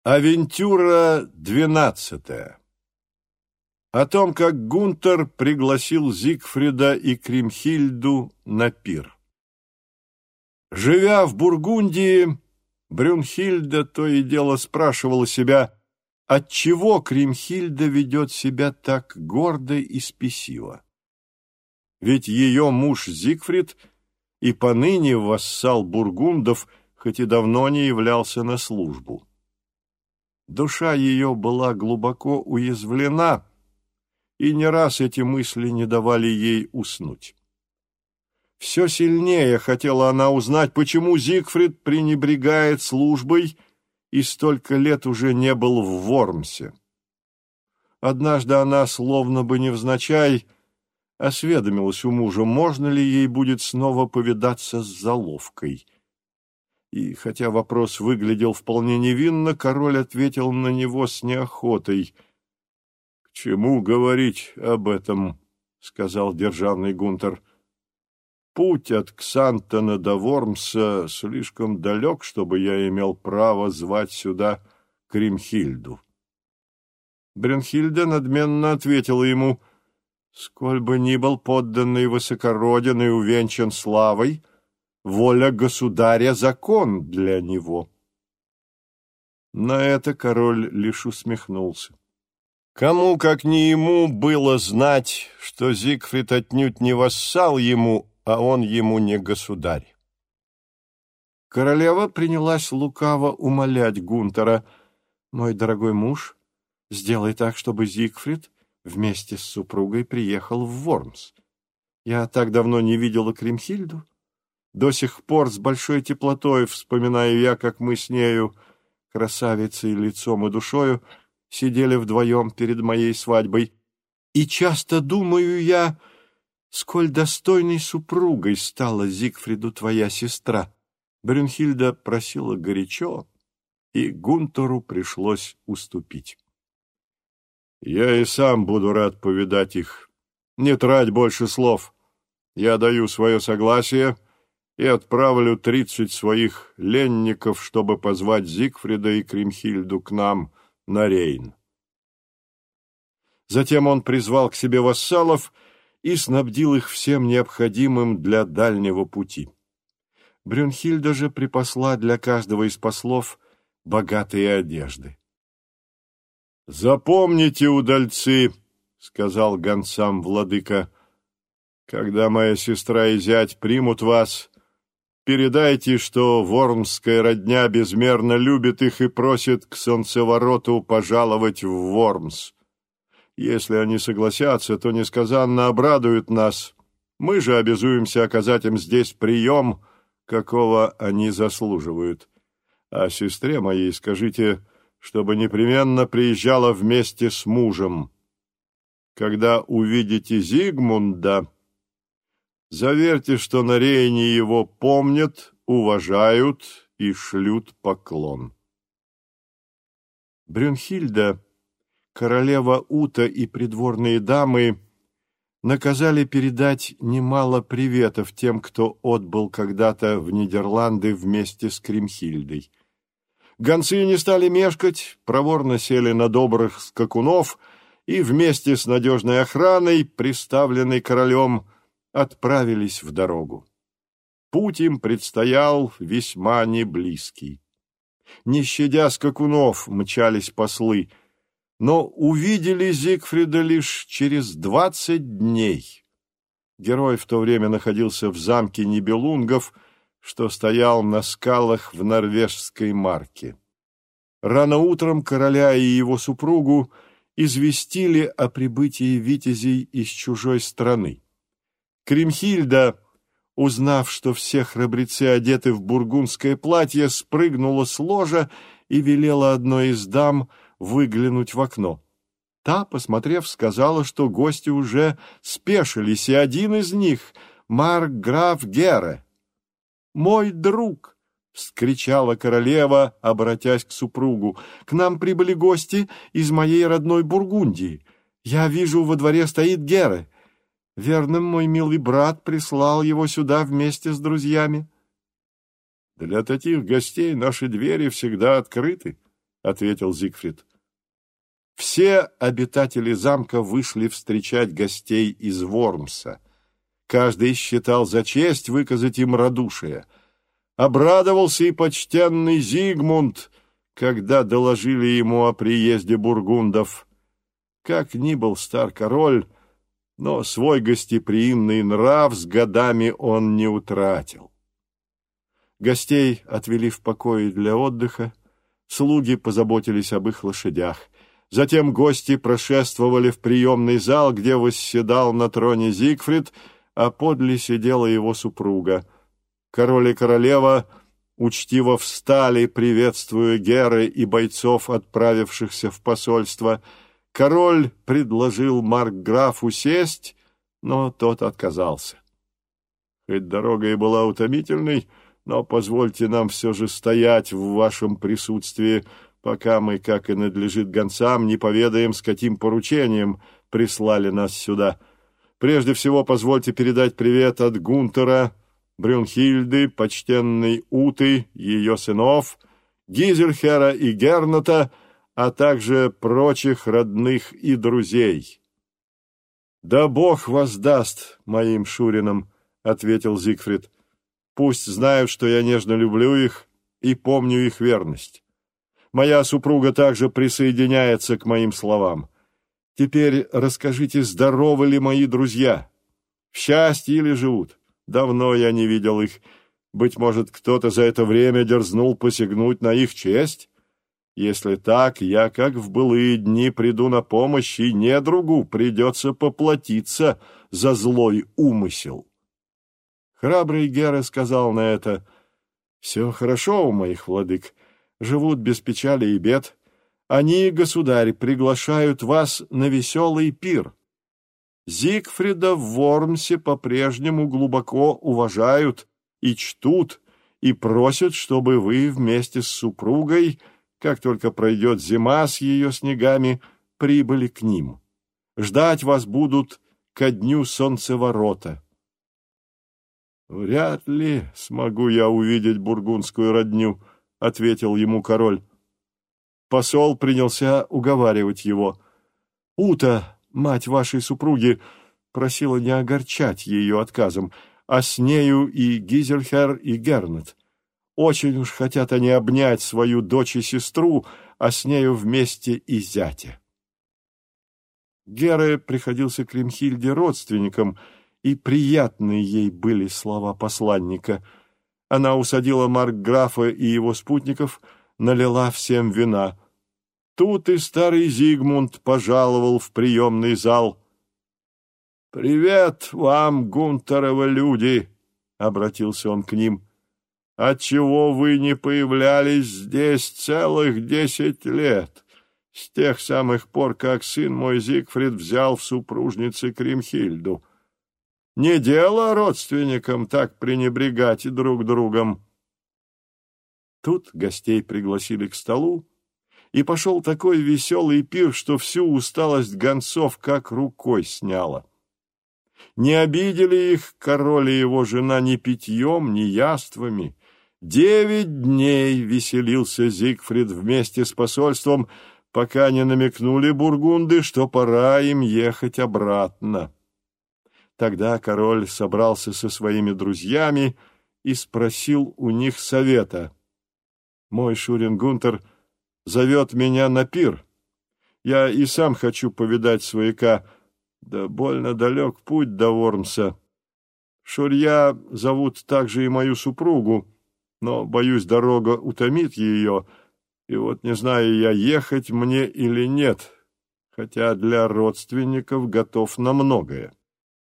Авентюра 12. О том, как Гунтер пригласил Зигфрида и Кримхильду на пир. Живя в Бургундии, Брюнхильда то и дело спрашивала себя, отчего Кримхильда ведет себя так гордо и спесиво. Ведь ее муж Зигфрид и поныне вассал бургундов, хоть и давно не являлся на службу. Душа ее была глубоко уязвлена, и не раз эти мысли не давали ей уснуть. Все сильнее хотела она узнать, почему Зигфрид пренебрегает службой и столько лет уже не был в Вормсе. Однажды она, словно бы невзначай, осведомилась у мужа, можно ли ей будет снова повидаться с заловкой. И хотя вопрос выглядел вполне невинно, король ответил на него с неохотой. — К чему говорить об этом? — сказал державный Гунтер. — Путь от Ксантона до Вормса слишком далек, чтобы я имел право звать сюда Кримхильду. Брюнхильда надменно ответила ему: — Сколь бы ни был подданный высокороден и увенчан славой, воля государя — закон для него. На это король лишь усмехнулся. Кому, как не ему, было знать, что Зигфрид отнюдь не вассал ему, а он ему не государь. Королева принялась лукаво умолять Гунтера: «Мой дорогой муж, сделай так, чтобы Зигфрид вместе с супругой приехал в Вормс. Я так давно не видела Кримхильду. До сих пор с большой теплотой вспоминаю я, как мы с нею, красавицей лицом и душою, сидели вдвоем перед моей свадьбой. И часто думаю я, сколь достойной супругой стала Зигфриду твоя сестра». Брюнхильда просила горячо, и Гунтеру пришлось уступить. «Я и сам буду рад повидать их. Не трать больше слов. Я даю свое согласие и отправлю 30 своих ленников, чтобы позвать Зигфрида и Кримхильду к нам на Рейн». Затем он призвал к себе вассалов и снабдил их всем необходимым для дальнего пути. Брюнхильда же припасла для каждого из послов богатые одежды. «Запомните, удальцы, — сказал гонцам владыка, — когда моя сестра и зять примут вас, передайте, что вормская родня безмерно любит их и просит к солнцевороту пожаловать в Вормс. Если они согласятся, то несказанно обрадуют нас. Мы же обязуемся оказать им здесь прием, какого они заслуживают. А сестре моей скажите, чтобы непременно приезжала вместе с мужем. Когда увидите Зигмунда, заверьте, что на Рейне его помнят, уважают и шлют поклон». Брюнхильда, королева Ута и придворные дамы наказали передать немало приветов тем, кто отбыл когда-то в Нидерланды вместе с Кримхильдой. Гонцы не стали мешкать, проворно сели на добрых скакунов и вместе с надежной охраной, приставленной королем, отправились в дорогу. Путь им предстоял весьма неблизкий. Не щадя скакунов, мчались послы, но увидели Зигфрида лишь через 20 дней. Герой в то время находился в замке Нибелунгов, что стоял на скалах в норвежской Марке. Рано утром короля и его супругу известили о прибытии витязей из чужой страны. Кримхильда, узнав, что все храбрецы одеты в бургундское платье, спрыгнула с ложа и велела одной из дам выглянуть в окно. Та, посмотрев, сказала, что гости уже спешились, и один из них — маркграф Гере. «Мой друг!» — вскричала королева, обратясь к супругу. «К нам прибыли гости из моей родной Бургундии. Я вижу, во дворе стоит Гере. Верно, мой милый брат прислал его сюда вместе с друзьями». «Для таких гостей наши двери всегда открыты», — ответил Зигфрид. Все обитатели замка вышли встречать гостей из Вормса. Каждый считал за честь выказать им радушие. Обрадовался и почтенный Зигмунд, когда доложили ему о приезде бургундов. Как ни был стар король, но свой гостеприимный нрав с годами он не утратил. Гостей отвели в покои для отдыха, слуги позаботились об их лошадях. Затем гости прошествовали в приемный зал, где восседал на троне Зигфрид, а подле сидела его супруга. Король и королева учтиво встали, приветствуя Геры и бойцов, отправившихся в посольство. Король предложил маркграфу сесть, но тот отказался. «Хоть дорога и была утомительной, но позвольте нам все же стоять в вашем присутствии, пока мы, как и надлежит гонцам, не поведаем, с каким поручением прислали нас сюда. Прежде всего, позвольте передать привет от Гунтера, Брюнхильды, почтенной Уты, ее сынов, Гизельхера и Герната, а также прочих родных и друзей». «Да Бог воздаст моим шуринам», — ответил Зигфрид. «Пусть знают, что я нежно люблю их и помню их верность. Моя супруга также присоединяется к моим словам. Теперь расскажите, здоровы ли мои друзья? В счастье ли живут? Давно я не видел их. Быть может, кто-то за это время дерзнул посягнуть на их честь? Если так, я, как в былые дни, приду на помощь, и недругу придется поплатиться за злой умысел». Храбрый Гера сказал на это: «Все хорошо у моих владык. Живут без печали и бед. Они, государь, приглашают вас на веселый пир. Зигфрида в Вормсе по-прежнему глубоко уважают и чтут, и просят, чтобы вы вместе с супругой, как только пройдет зима с ее снегами, прибыли к ним. Ждать вас будут ко дню солнцеворота». «Вряд ли смогу я увидеть бургундскую родню», — ответил ему король. Посол принялся уговаривать его. «Ута, мать вашей супруги, просила не огорчать ее отказом, а с нею и Гизельхер, и Гернет. Очень уж хотят они обнять свою дочь и сестру, а с нею вместе и зятя». Гере приходился Кримхильде родственником, и приятные ей были слова посланника. Она усадила маркграфа и его спутников, налила всем вина. Тут и старый Зигмунд пожаловал в приемный зал. «Привет вам, Гунтеровы люди!» — обратился он к ним. «Отчего вы не появлялись здесь целых 10 лет, с тех самых пор, как сын мой Зигфрид взял в супружницы Кримхильду? Не дело родственникам так пренебрегать друг другом». Тут гостей пригласили к столу, и пошел такой веселый пир, что всю усталость гонцов как рукой сняло. Не обидели их король и его жена ни питьем, ни яствами. 9 дней веселился Зигфрид вместе с посольством, пока не намекнули бургунды, что пора им ехать обратно. Тогда король собрался со своими друзьями и спросил у них совета. «Мой шурин Гунтер зовет меня на пир. Я и сам хочу повидать свояка, да больно далек путь до Вормса. Шурья зовут также и мою супругу, но, боюсь, дорога утомит ее, и вот не знаю я, ехать мне или нет, хотя для родственников готов на многое.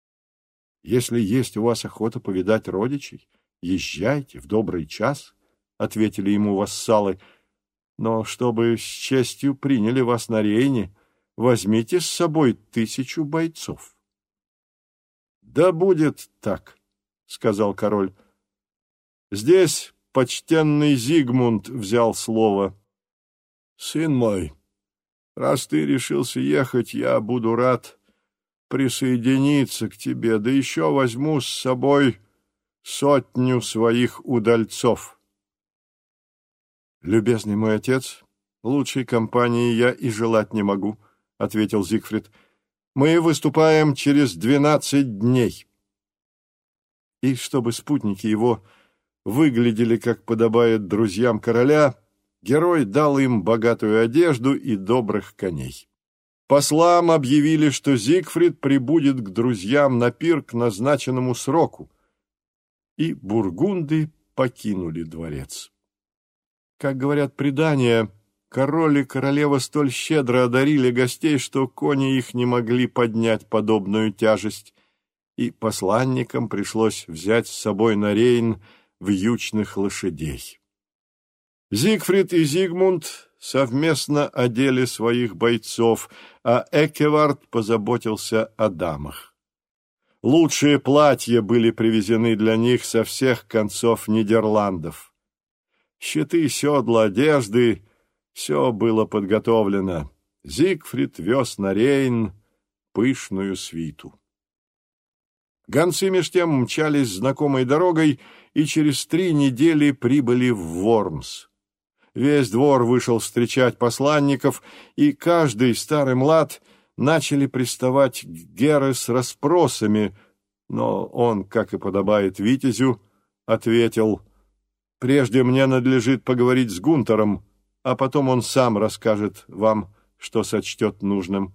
Если есть у вас охота повидать родичей, езжайте в добрый час», — ответили ему вассалы, «но чтобы с честью приняли вас на Рейне, возьмите с собой 1000 бойцов». «Да будет так», — сказал король. Здесь почтенный Зигмунд взял слово. «Сын мой, раз ты решился ехать, я буду рад присоединиться к тебе, да еще возьму с собой 100 своих удальцов». «Любезный мой отец, Лучшей компании я и желать не могу, — ответил Зигфрид. Мы выступаем через 12 дней. И чтобы спутники его выглядели, как подобает друзьям короля, герой дал им богатую одежду и добрых коней. Послам объявили, что Зигфрид прибудет к друзьям на пир к назначенному сроку, и бургунды покинули дворец. Как говорят предания, король и королева столь щедро одарили гостей, что кони их не могли поднять подобную тяжесть, и посланникам пришлось взять с собой на Рейн вьючных лошадей. Зигфрид и Зигмунд совместно одели своих бойцов, а Экевард позаботился о дамах. Лучшие платья были привезены для них со всех концов Нидерландов. Щиты, седла, одежды — все было подготовлено. Зигфрид вез на Рейн пышную свиту. Гонцы меж тем мчались знакомой дорогой и через 3 недели прибыли в Вормс. Весь двор вышел встречать посланников, и каждый, старый млад, начали приставать к Гере с расспросами, но он, как и подобает витязю, ответил: «Прежде мне надлежит поговорить с Гунтером, а потом он сам расскажет вам, что сочтет нужным».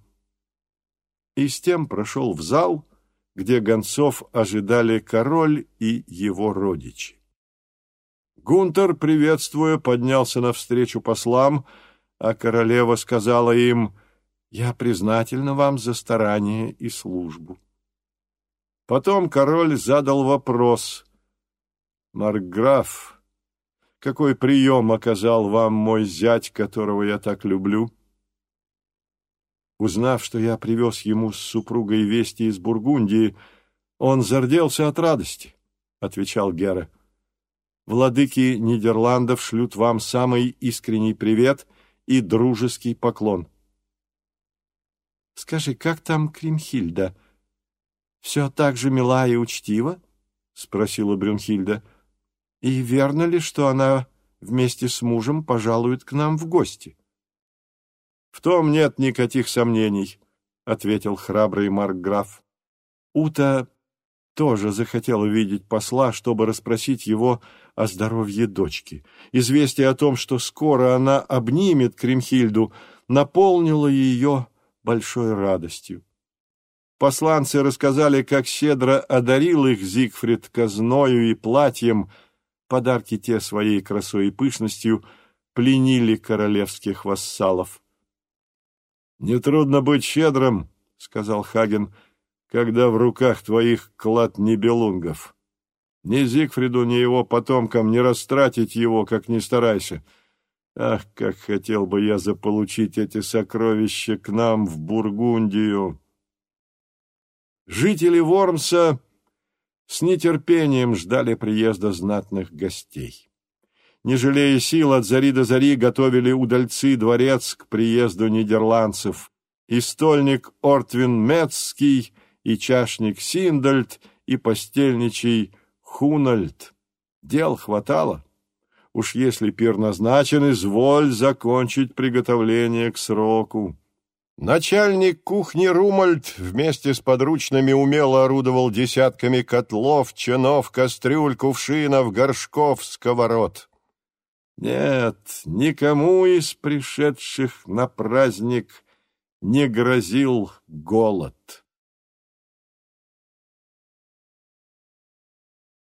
И с тем прошел в зал, где гонцов ожидали король и его родичи. Гунтер, приветствуя, поднялся навстречу послам, а королева сказала им: «Я признательна вам за старание и службу». Потом король задал вопрос: «Маркграф, какой прием оказал вам мой зять, которого я так люблю?» Узнав, что я привез ему с супругой вести из Бургундии, он зарделся от радости, — отвечал Гера. «Владыки Нидерландов шлют вам самый искренний привет и дружеский поклон». «Скажи, как там Кримхильда? Все так же мила и учтива?» — спросила Брюнхильда. «И верно ли, что она вместе с мужем пожалует к нам в гости?» «В том нет никаких сомнений», — ответил храбрый маркграф. Ута тоже захотела видеть посла, чтобы расспросить его о здоровье дочки. Известие о том, что скоро она обнимет Кримхильду, наполнило ее большой радостью. Посланцы рассказали, как щедро одарил их Зигфрид казною и платьем. Подарки те своей красой и пышностью пленили королевских вассалов. «Нетрудно быть щедрым, — сказал Хаген, — когда в руках твоих клад нибелунгов. Ни Зигфриду, ни его потомкам не растратить его, как ни старайся. Ах, как хотел бы я заполучить эти сокровища к нам в Бургундию!» Жители Вормса с нетерпением ждали приезда знатных гостей. Не жалея сил, от зари до зари готовили удальцы дворец к приезду нидерландцев. И стольник Ортвин Мецкий, и чашник Синдальд, и постельничий Хунальд. Дел хватало. Уж если пир назначен, изволь закончить приготовление к сроку. Начальник кухни Румальд вместе с подручными умело орудовал десятками котлов, чинов, кастрюль, кувшинов, горшков, сковород. Нет, никому из пришедших на праздник не грозил голод.